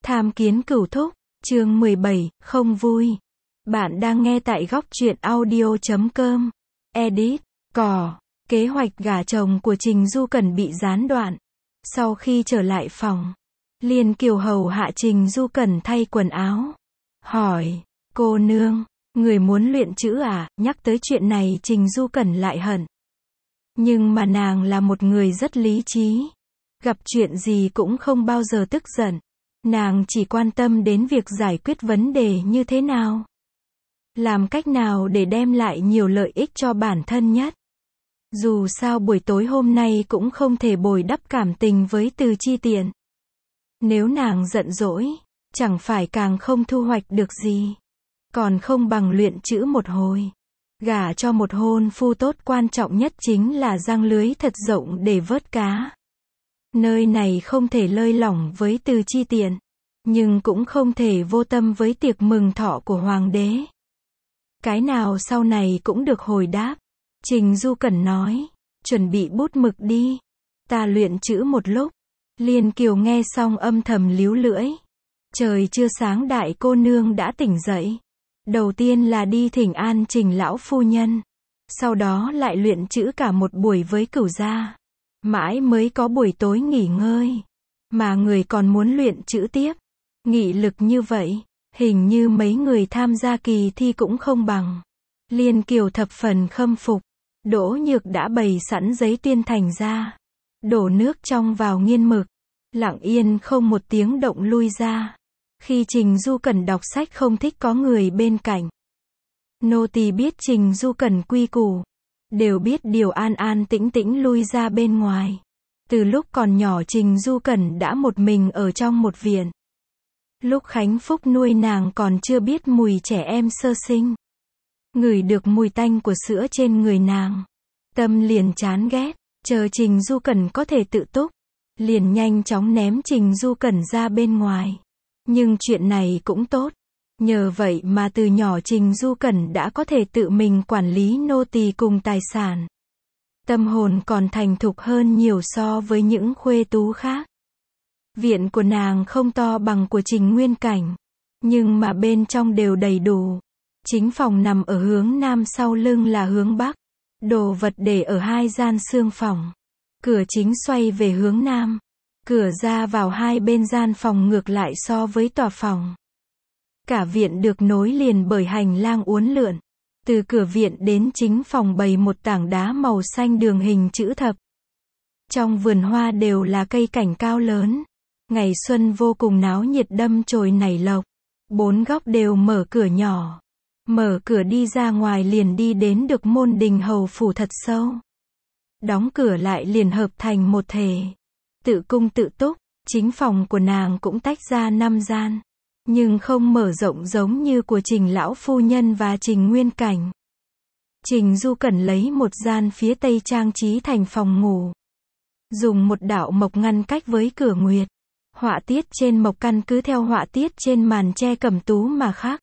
Tham kiến cửu thúc, chương 17, không vui. Bạn đang nghe tại góc truyện audio.com. Edit, cỏ. Kế hoạch gả chồng của Trình Du Cẩn bị gián đoạn. Sau khi trở lại phòng, Liên Kiều hầu hạ Trình Du Cẩn thay quần áo. Hỏi, cô nương, người muốn luyện chữ à? Nhắc tới chuyện này Trình Du Cẩn lại hận. Nhưng mà nàng là một người rất lý trí. Gặp chuyện gì cũng không bao giờ tức giận. Nàng chỉ quan tâm đến việc giải quyết vấn đề như thế nào. Làm cách nào để đem lại nhiều lợi ích cho bản thân nhất. Dù sao buổi tối hôm nay cũng không thể bồi đắp cảm tình với Từ Chi Tiện. Nếu nàng giận dỗi, chẳng phải càng không thu hoạch được gì. Còn không bằng luyện chữ một hồi. Gả cho một hôn phu tốt, quan trọng nhất chính là giăng lưới thật rộng để vớt cá. Nơi này không thể lơi lỏng với Từ Chi Tiện, nhưng cũng không thể vô tâm với tiệc mừng thọ của hoàng đế. Cái nào sau này cũng được hồi đáp. Trình Du Cẩn nói, chuẩn bị bút mực đi, ta luyện chữ một lúc. Liên Kiều nghe xong âm thầm líu lưỡi. Trời chưa sáng đại cô nương đã tỉnh dậy. Đầu tiên là đi thỉnh an Trình lão phu nhân, sau đó lại luyện chữ cả một buổi với cửu gia. Mãi mới có buổi tối nghỉ ngơi. Mà người còn muốn luyện chữ tiếp. Nghị lực như vậy, hình như mấy người tham gia kỳ thi cũng không bằng. Liên Kiều thập phần khâm phục. Đỗ Nhược đã bày sẵn giấy tuyên thành ra. Đổ nước trong vào nghiên mực. Lặng yên không một tiếng động lui ra. Khi Trình Du Cẩn đọc sách không thích có người bên cạnh. Nô tỳ biết Trình Du Cẩn quy củ. Đều biết điều an an tĩnh tĩnh lui ra bên ngoài. Từ lúc còn nhỏ Trình Du Cẩn đã một mình ở trong một viện. Lúc Khánh Phúc nuôi nàng còn chưa biết mùi trẻ em sơ sinh. Ngửi được mùi tanh của sữa trên người nàng. Tâm liền chán ghét, chờ Trình Du Cẩn có thể tự túc. Liền nhanh chóng ném Trình Du Cẩn ra bên ngoài. Nhưng chuyện này cũng tốt. Nhờ vậy mà từ nhỏ Trình Du Cẩn đã có thể tự mình quản lý nô tỳ cùng tài sản. Tâm hồn còn thành thục hơn nhiều so với những khuê tú khác. Viện của nàng không to bằng của Trình Nguyên Cảnh, nhưng mà bên trong đều đầy đủ. Chính phòng nằm ở hướng nam, sau lưng là hướng bắc. Đồ vật để ở hai gian xương phòng. Cửa chính xoay về hướng nam. Cửa ra vào hai bên gian phòng ngược lại so với tòa phòng. Cả viện được nối liền bởi hành lang uốn lượn. Từ cửa viện đến chính phòng bày một tảng đá màu xanh đường hình chữ thập. Trong vườn hoa đều là cây cảnh cao lớn. Ngày xuân vô cùng náo nhiệt, đâm chồi nảy lộc. Bốn góc đều mở cửa nhỏ. Mở cửa đi ra ngoài liền đi đến được môn đình hầu phủ thật sâu. Đóng cửa lại liền hợp thành một thể. Tự cung tự túc, chính phòng của nàng cũng tách ra 5 gian. Nhưng không mở rộng giống như của Trình lão phu nhân và Trình Nguyên Cảnh. Trình Du Cẩn lấy một gian phía tây trang trí thành phòng ngủ. Dùng một đạo mộc ngăn cách với cửa nguyệt. Họa tiết trên mộc căn cứ theo họa tiết trên màn tre cẩm tú mà khác.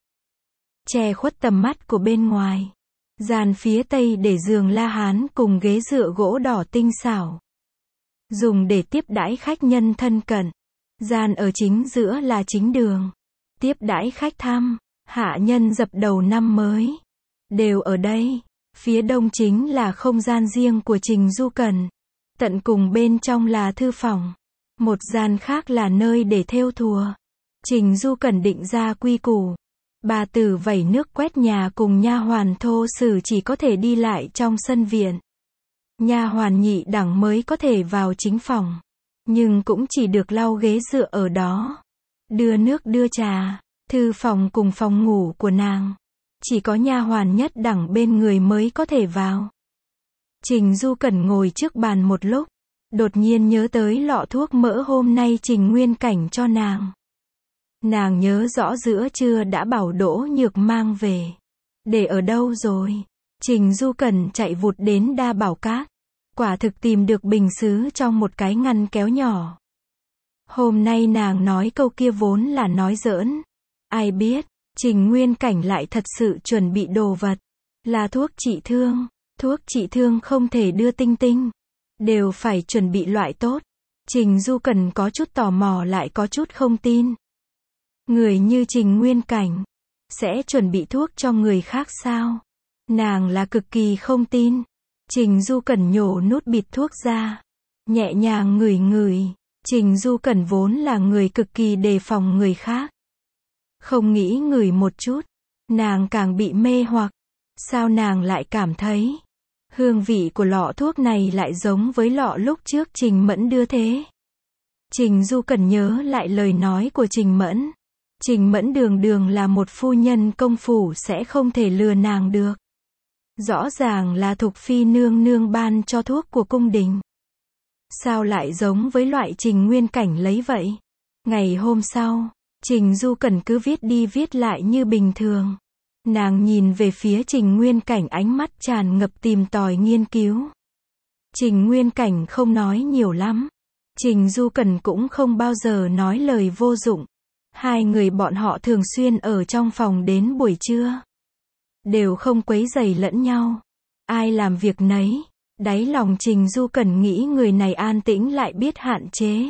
Che khuất tầm mắt của bên ngoài. Gian phía tây để giường La Hán cùng ghế dựa gỗ đỏ tinh xảo. Dùng để tiếp đãi khách nhân thân cận. Gian ở chính giữa là chính đường. Tiếp đãi khách thăm, hạ nhân dập đầu năm mới. Đều ở đây. Phía đông chính là không gian riêng của Trình Du Cẩn. Tận cùng bên trong là thư phòng. Một gian khác là nơi để thêu thùa. Trình Du Cẩn định ra quy củ. Bà tử vẩy nước quét nhà cùng nha hoàn thô sử chỉ có thể đi lại trong sân viện. Nha hoàn nhị đẳng mới có thể vào chính phòng. Nhưng cũng chỉ được lau ghế dựa ở đó. Đưa nước đưa trà. Thư phòng cùng phòng ngủ của nàng. Chỉ có nha hoàn nhất đẳng bên người mới có thể vào. Trình Du Cẩn ngồi trước bàn một lúc. Đột nhiên nhớ tới lọ thuốc mỡ hôm nay Trình Nguyên Cảnh cho nàng. Nàng nhớ rõ giữa trưa đã bảo Đỗ Nhược mang về. Để ở đâu rồi? Trình Du Cẩn chạy vụt đến Đa Bảo Các. Quả thực tìm được bình sứ trong một cái ngăn kéo nhỏ. Hôm nay nàng nói câu kia vốn là nói giỡn. Ai biết, Trình Nguyên Cảnh lại thật sự chuẩn bị đồ vật. Là thuốc trị thương. Thuốc trị thương không thể đưa tinh tinh. Đều phải chuẩn bị loại tốt. Trình Du Cẩn có chút tò mò lại có chút không tin. Người như Trình Nguyên Cảnh, sẽ chuẩn bị thuốc cho người khác sao? Nàng là cực kỳ không tin. Trình Du Cẩn nhổ nút bịt thuốc ra, nhẹ nhàng ngửi ngửi. Trình Du Cẩn vốn là người cực kỳ đề phòng người khác. Không nghĩ ngửi một chút, nàng càng bị mê hoặc. Sao nàng lại cảm thấy hương vị của lọ thuốc này lại giống với lọ lúc trước Trình Mẫn đưa thế? Trình Du Cẩn nhớ lại lời nói của Trình Mẫn. Trình Mẫn đường đường là một phu nhân công phủ sẽ không thể lừa nàng được. Rõ ràng là Thục Phi nương nương ban cho thuốc của cung đình. Sao lại giống với loại Trình Nguyên Cảnh lấy vậy? Ngày hôm sau, Trình Du Cẩn cứ viết đi viết lại như bình thường. Nàng nhìn về phía Trình Nguyên Cảnh, ánh mắt tràn ngập tìm tòi nghiên cứu. Trình Nguyên Cảnh không nói nhiều lắm. Trình Du Cẩn cũng không bao giờ nói lời vô dụng. Hai người bọn họ thường xuyên ở trong phòng đến buổi trưa. Đều không quấy rầy lẫn nhau. Ai làm việc nấy. Đáy lòng Trình Du Cẩn nghĩ người này an tĩnh lại biết hạn chế.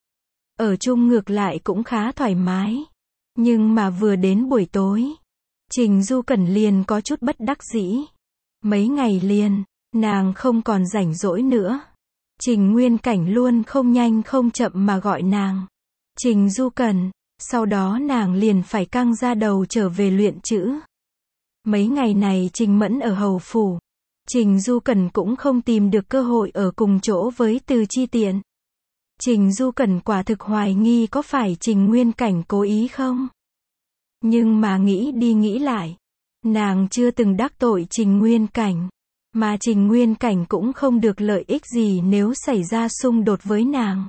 Ở chung ngược lại cũng khá thoải mái. Nhưng mà vừa đến buổi tối, Trình Du Cẩn liền có chút bất đắc dĩ. Mấy ngày liền, nàng không còn rảnh rỗi nữa. Trình Nguyên Cảnh luôn không nhanh không chậm mà gọi nàng Trình Du Cẩn. Sau đó nàng liền phải căng ra đầu trở về luyện chữ. Mấy ngày này Trình Mẫn ở hầu phủ. Trình Du Cẩn cũng không tìm được cơ hội ở cùng chỗ với Từ Chi Tiện. Trình Du Cẩn quả thực hoài nghi có phải Trình Nguyên Cảnh cố ý không? Nhưng mà nghĩ đi nghĩ lại, nàng chưa từng đắc tội Trình Nguyên Cảnh, mà Trình Nguyên Cảnh cũng không được lợi ích gì nếu xảy ra xung đột với nàng.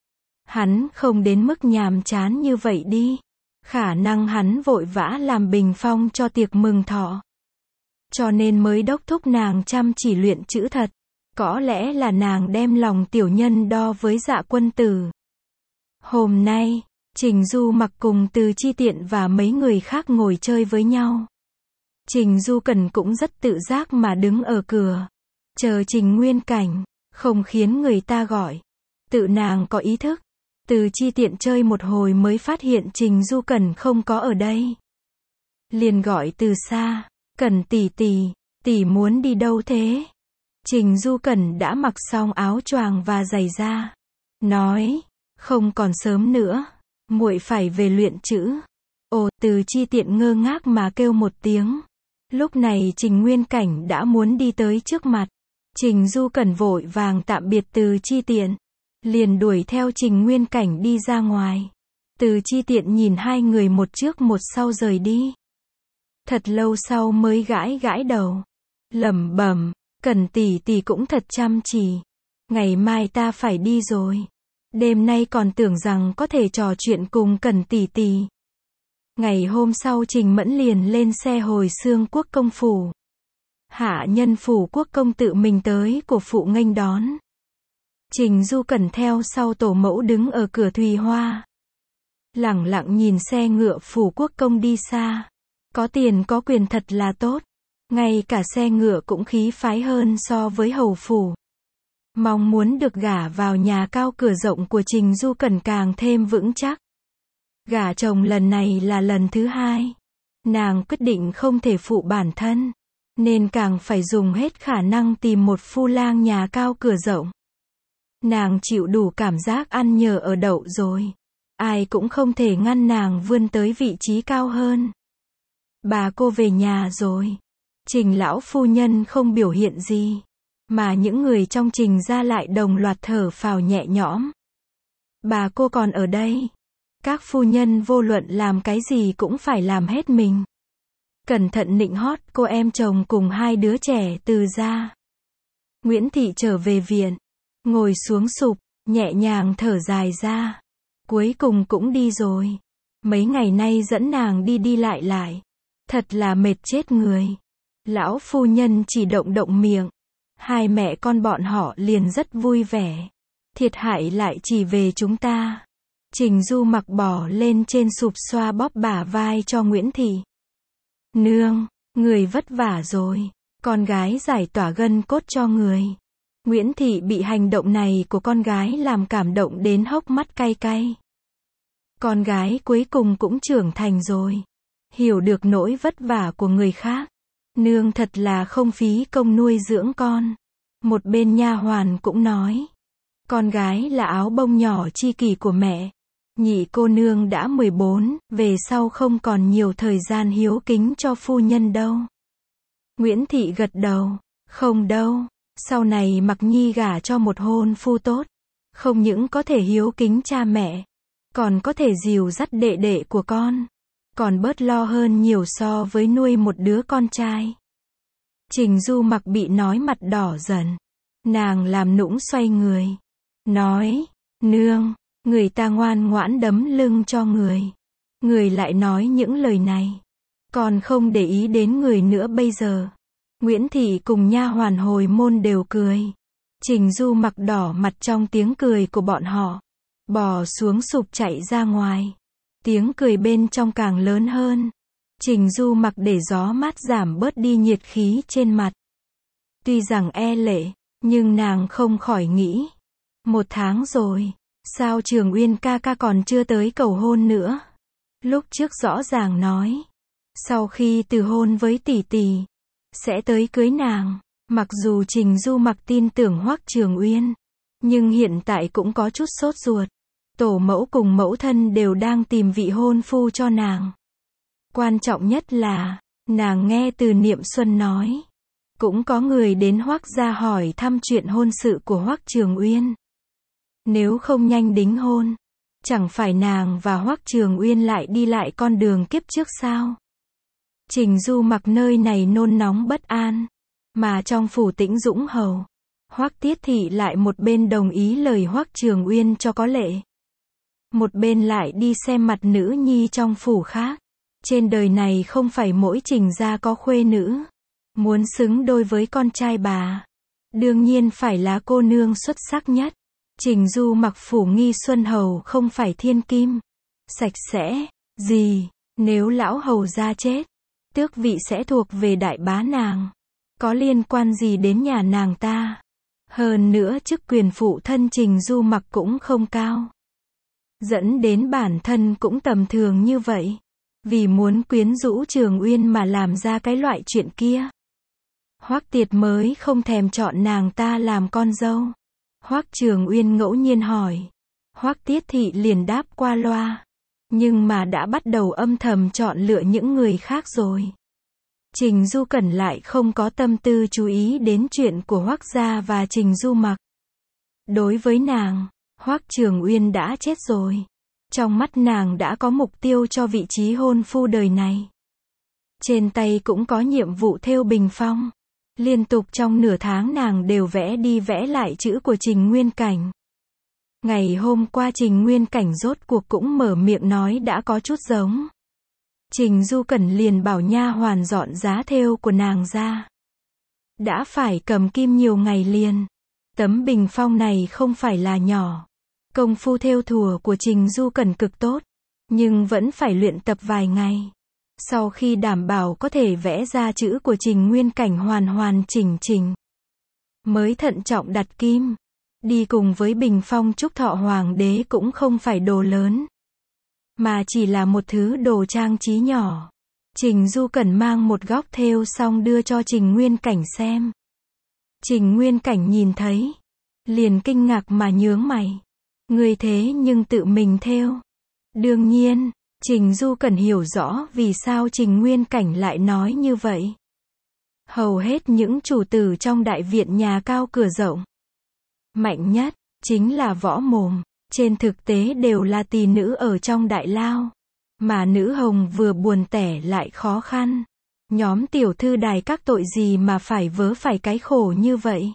Hắn không đến mức nhàm chán như vậy đi. Khả năng hắn vội vã làm bình phong cho tiệc mừng thọ. Cho nên mới đốc thúc nàng chăm chỉ luyện chữ thật. Có lẽ là nàng đem lòng tiểu nhân đo với Dạ Quân Tử. Hôm nay, Trình Du Mặc cùng Từ Chi Tiện và mấy người khác ngồi chơi với nhau. Trình Du Cẩn cũng rất tự giác mà đứng ở cửa, chờ Trình Nguyên Cảnh, không khiến người ta gọi. Tự nàng có ý thức. Từ Chi Tiện chơi một hồi mới phát hiện Trình Du Cẩn không có ở đây. Liền gọi từ xa, Cẩn tỷ tỷ, tỷ muốn đi đâu thế? Trình Du Cẩn đã mặc xong áo choàng và giày da. Nói, không còn sớm nữa, muội phải về luyện chữ. Ồ, Từ Chi Tiện ngơ ngác mà kêu một tiếng. Lúc này Trình Nguyên Cảnh đã muốn đi tới trước mặt. Trình Du Cẩn vội vàng tạm biệt Từ Chi Tiện. Liền đuổi theo Trình Nguyên Cảnh đi ra ngoài. Từ Chi Tiện nhìn hai người một trước một sau rời đi. Thật lâu sau mới gãi gãi đầu. Lẩm bẩm, Cẩn tỷ tỷ cũng thật chăm chỉ. Ngày mai ta phải đi rồi. Đêm nay còn tưởng rằng có thể trò chuyện cùng Cẩn tỷ tỷ. Ngày hôm sau Trình Mẫn liền lên xe hồi Xương Quốc công phủ. Hạ nhân phủ quốc công tự mình tới của phụ nghênh đón. Trình Du Cẩn theo sau tổ mẫu đứng ở cửa Thùy Hoa. Lẳng lặng nhìn xe ngựa phủ quốc công đi xa. Có tiền có quyền thật là tốt. Ngay cả xe ngựa cũng khí phái hơn so với hầu phủ. Mong muốn được gả vào nhà cao cửa rộng của Trình Du Cẩn càng thêm vững chắc. Gả chồng lần này là lần thứ hai. Nàng quyết định không thể phụ bản thân, nên càng phải dùng hết khả năng tìm một phu lang nhà cao cửa rộng. Nàng chịu đủ cảm giác ăn nhờ ở đậu rồi. Ai cũng không thể ngăn nàng vươn tới vị trí cao hơn. Bà cô về nhà rồi. Trình lão phu nhân không biểu hiện gì, mà những người trong Trình gia lại đồng loạt thở phào nhẹ nhõm. Bà cô còn ở đây. Các phu nhân vô luận làm cái gì cũng phải làm hết mình. Cẩn thận nịnh hót cô em chồng cùng hai đứa trẻ Từ gia. Nguyễn Thị trở về viện, ngồi xuống sụp, nhẹ nhàng thở dài ra. Cuối cùng cũng đi rồi. Mấy ngày nay dẫn nàng đi đi lại lại. Thật là mệt chết người. Lão phu nhân chỉ động động miệng. Hai mẹ con bọn họ liền rất vui vẻ. Thiệt hại lại chỉ về chúng ta. Trình Du Mặc bỏ lên trên sụp xoa bóp bả vai cho Nguyễn Thị. Nương, người vất vả rồi. Con gái giải tỏa gân cốt cho người. Nguyễn Thị bị hành động này của con gái làm cảm động đến hốc mắt cay cay. Con gái cuối cùng cũng trưởng thành rồi. Hiểu được nỗi vất vả của người khác. Nương thật là không phí công nuôi dưỡng con. Một bên nha hoàn cũng nói. Con gái là áo bông nhỏ chi kỷ của mẹ. Nhị cô nương đã 14, về sau không còn nhiều thời gian hiếu kính cho phu nhân đâu. Nguyễn Thị gật đầu. Không đâu. Sau này Mặc Nhi gả cho một hôn phu tốt. Không những có thể hiếu kính cha mẹ. Còn có thể dìu dắt đệ đệ của con. Còn bớt lo hơn nhiều so với nuôi một đứa con trai. Trình Du Mặc bị nói mặt đỏ dần. Nàng làm nũng xoay người. Nói, nương, người ta ngoan ngoãn đấm lưng cho người. Người lại nói những lời này. Còn không để ý đến người nữa bây giờ. Nguyễn Thị cùng nha hoàn hồi môn đều cười. Trình Du Mặc đỏ mặt trong tiếng cười của bọn họ. Bò xuống sụp chạy ra ngoài. Tiếng cười bên trong càng lớn hơn. Trình Du Mặc để gió mát giảm bớt đi nhiệt khí trên mặt. Tuy rằng e lệ, nhưng nàng không khỏi nghĩ. 1 tháng rồi, sao Trường Uyên ca ca còn chưa tới cầu hôn nữa? Lúc trước rõ ràng nói, sau khi từ hôn với tỷ tỷ, sẽ tới cưới nàng. Mặc dù Trình Du Mặc tin tưởng Hoắc Trường Uyên, nhưng hiện tại cũng có chút sốt ruột. Tổ mẫu cùng mẫu thân đều đang tìm vị hôn phu cho nàng. Quan trọng nhất là, nàng nghe từ Niệm Xuân nói. Cũng có người đến Hoắc gia hỏi thăm chuyện hôn sự của Hoắc Trường Uyên. Nếu không nhanh đính hôn, chẳng phải nàng và Hoắc Trường Uyên lại đi lại con đường kiếp trước sao? Trình Du Mặc nơi này nôn nóng bất an. Mà trong phủ Tĩnh Dũng Hầu, Hoắc Tiết Thị lại một bên đồng ý lời Hoắc Trường Uyên cho có lệ. Một bên lại đi xem mặt nữ nhi trong phủ khác. Trên đời này không phải mỗi Trình gia có khuê nữ. Muốn xứng đôi với con trai bà, đương nhiên phải là cô nương xuất sắc nhất. Trình Du Mặc phủ Nghi Xuân Hầu không phải thiên kim, sạch sẽ, gì, nếu lão hầu gia chết, tước vị sẽ thuộc về đại bá nàng. Có liên quan gì đến nhà nàng ta? Hơn nữa chức quyền phụ thân Trình Du Mặc cũng không cao. Dẫn đến bản thân cũng tầm thường như vậy. Vì muốn quyến rũ Trường Uyên mà làm ra cái loại chuyện kia. Hoắc Tiệt mới không thèm chọn nàng ta làm con dâu. Hoắc Trường Uyên ngẫu nhiên hỏi. Hoắc Tiết Thị liền đáp qua loa. Nhưng mà đã bắt đầu âm thầm chọn lựa những người khác rồi. Trình Du Cẩn lại không có tâm tư chú ý đến chuyện của Hoắc gia và Trình Du Mặc. Đối với nàng, Hoắc Trường Uyên đã chết rồi. Trong mắt nàng đã có mục tiêu cho vị trí hôn phu đời này. Trên tay cũng có nhiệm vụ thêu bình phong. Liên tục trong nửa tháng nàng đều vẽ đi vẽ lại chữ của Trình Nguyên Cảnh. Ngày hôm qua Trình Nguyên Cảnh rốt cuộc cũng mở miệng nói đã có chút giống. Trình Du Cẩn liền bảo nha hoàn dọn giá thêu của nàng ra. Đã phải cầm kim nhiều ngày liền. Tấm bình phong này không phải là nhỏ. Công phu thêu thùa của Trình Du Cẩn cực tốt, nhưng vẫn phải luyện tập vài ngày. Sau khi đảm bảo có thể vẽ ra chữ của Trình Nguyên Cảnh hoàn hoàn chỉnh chỉnh, mới thận trọng đặt kim. Đi cùng với bình phong chúc thọ hoàng đế cũng không phải đồ lớn, mà chỉ là một thứ đồ trang trí nhỏ. Trình Du Cẩn mang một góc thêu xong đưa cho Trình Nguyên Cảnh xem. Trình Nguyên Cảnh nhìn thấy, liền kinh ngạc mà nhướng mày. Người thế nhưng tự mình thêu. Đương nhiên, Trình Du Cẩn hiểu rõ vì sao Trình Nguyên Cảnh lại nói như vậy. Hầu hết những chủ tử trong đại viện nhà cao cửa rộng, mạnh nhất, chính là võ mồm. Trên thực tế đều là tỳ nữ ở trong đại lao. Mà nữ hồng vừa buồn tẻ lại khó khăn. Nhóm tiểu thư đài các tội gì mà phải vớ phải cái khổ như vậy.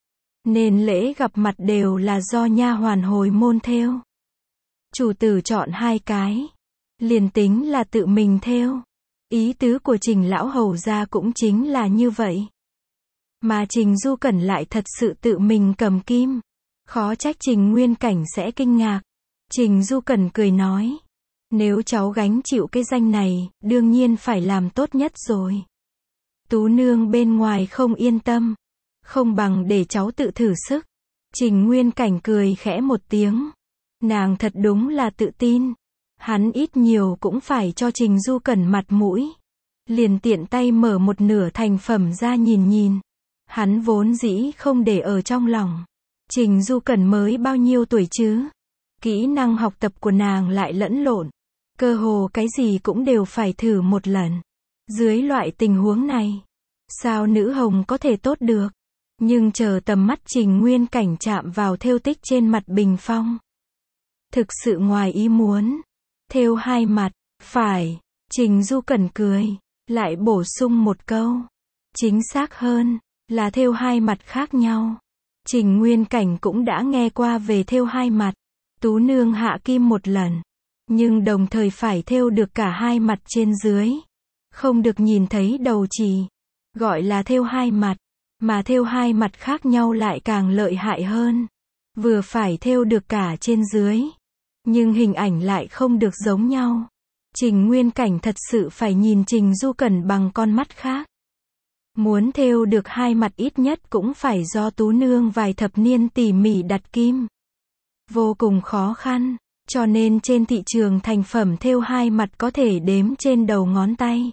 Nên lễ gặp mặt đều là do nha hoàn hồi môn thêu. Chủ tử chọn 2 cái, liền tính là tự mình thêu. Ý tứ của Trình lão hầu gia cũng chính là như vậy. Mà Trình Du Cẩn lại thật sự tự mình cầm kim. Khó trách Trình Nguyên Cảnh sẽ kinh ngạc. Trình Du Cẩn cười nói. Nếu cháu gánh chịu cái danh này, đương nhiên phải làm tốt nhất rồi. Tú nương bên ngoài không yên tâm. Không bằng để cháu tự thử sức. Trình Nguyên Cảnh cười khẽ một tiếng. Nàng thật đúng là tự tin. Hắn ít nhiều cũng phải cho Trình Du Cẩn mặt mũi. Liền tiện tay mở một nửa thành phẩm ra nhìn nhìn. Hắn vốn dĩ không để ở trong lòng. Trình Du Cẩn mới bao nhiêu tuổi chứ? Kỹ năng học tập của nàng lại lẫn lộn. Cơ hồ cái gì cũng đều phải thử một lần. Dưới loại tình huống này, sao nữ hồng có thể tốt được? Nhưng chờ tầm mắt Trình Nguyên Cảnh chạm vào thêu tích trên mặt bình phong. Thực sự ngoài ý muốn. Thêu hai mặt, phải. Trình Du Cẩn cười, lại bổ sung một câu. Chính xác hơn, là thêu hai mặt khác nhau. Trình Nguyên Cảnh cũng đã nghe qua về thêu hai mặt. Tú nương hạ kim một lần. Nhưng đồng thời phải thêu được cả hai mặt trên dưới. Không được nhìn thấy đầu chỉ. Gọi là thêu hai mặt. Mà thêu hai mặt khác nhau lại càng lợi hại hơn. Vừa phải thêu được cả trên dưới. Nhưng hình ảnh lại không được giống nhau. Trình Nguyên Cảnh thật sự phải nhìn Trình Du Cẩn bằng con mắt khác. Muốn thêu được hai mặt ít nhất cũng phải do Tú nương vài thập niên tỉ mỉ đặt kim. Vô cùng khó khăn, cho nên trên thị trường thành phẩm thêu hai mặt có thể đếm trên đầu ngón tay.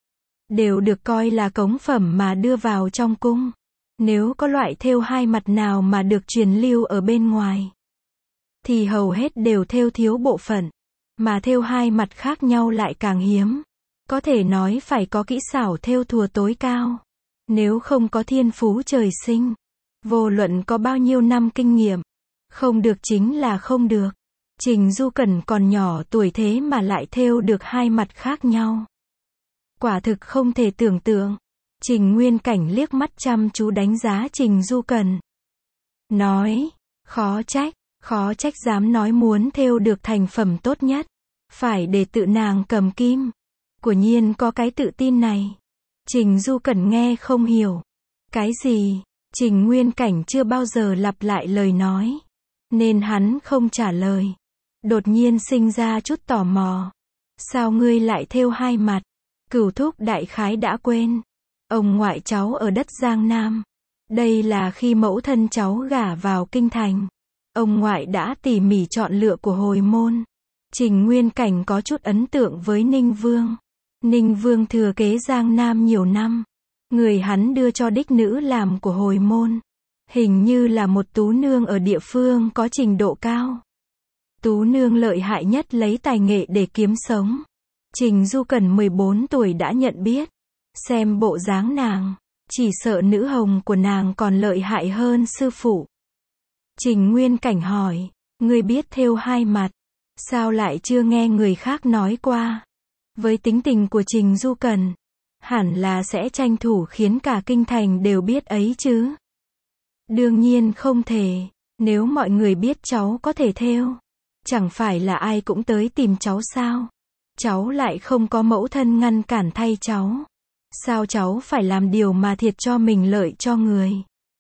Đều được coi là cống phẩm mà đưa vào trong cung. Nếu có loại thêu hai mặt nào mà được truyền lưu ở bên ngoài, thì hầu hết đều thêu thiếu bộ phận. Mà thêu hai mặt khác nhau lại càng hiếm. Có thể nói phải có kỹ xảo thêu thùa tối cao. Nếu không có thiên phú trời sinh, vô luận có bao nhiêu năm kinh nghiệm, không được chính là không được. Trình Du Cẩn còn nhỏ tuổi thế mà lại thêu được hai mặt khác nhau. Quả thực không thể tưởng tượng. Trình Nguyên Cảnh liếc mắt chăm chú đánh giá Trình Du Cẩn. Nói, khó trách dám nói muốn thêu được thành phẩm tốt nhất. Phải để tự nàng cầm kim. Quả nhiên có cái tự tin này. Trình Du Cẩn nghe không hiểu. Cái gì? Trình Nguyên Cảnh chưa bao giờ lặp lại lời nói. Nên hắn không trả lời. Đột nhiên sinh ra chút tò mò. Sao ngươi lại thêu hai mặt? Cửu thúc đại khái đã quên. Ông ngoại cháu ở đất Giang Nam. Đây là khi mẫu thân cháu gả vào kinh thành. Ông ngoại đã tỉ mỉ chọn lựa của hồi môn. Trình Nguyên Cảnh có chút ấn tượng với Ninh Vương. Ninh Vương thừa kế Giang Nam nhiều năm. Người hắn đưa cho đích nữ làm của hồi môn. Hình như là một tú nương ở địa phương có trình độ cao. Tú nương lợi hại nhất lấy tài nghệ để kiếm sống. Trình Du Cẩn 14 tuổi đã nhận biết. Xem bộ dáng nàng, chỉ sợ nữ hồng của nàng còn lợi hại hơn sư phụ. Trình Nguyên Cảnh hỏi, ngươi biết thêu hai mặt, sao lại chưa nghe người khác nói qua? Với tính tình của Trình Du Cẩn, hẳn là sẽ tranh thủ khiến cả kinh thành đều biết ấy chứ. Đương nhiên không thể, nếu mọi người biết cháu có thể thêu, chẳng phải là ai cũng tới tìm cháu sao? Cháu lại không có mẫu thân ngăn cản thay cháu. Sao cháu phải làm điều mà thiệt cho mình lợi cho người?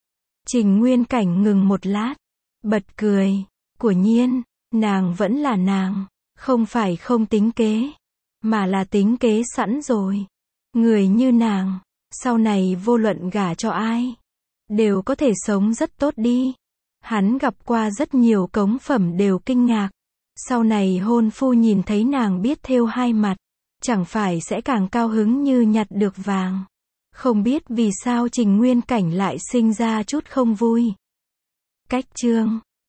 Trình Nguyên Cảnh ngừng một lát, bật cười. Quả nhiên, nàng vẫn là nàng, không phải không tính kế, mà là tính kế sẵn rồi. Người như nàng, sau này vô luận gả cho ai, đều có thể sống rất tốt đi. Hắn gặp qua rất nhiều cống phẩm đều kinh ngạc. Sau này hôn phu nhìn thấy nàng biết thêu hai mặt, chẳng phải sẽ càng cao hứng như nhặt được vàng. Không biết vì sao Trình Nguyên Cảnh lại sinh ra chút không vui. Cách chương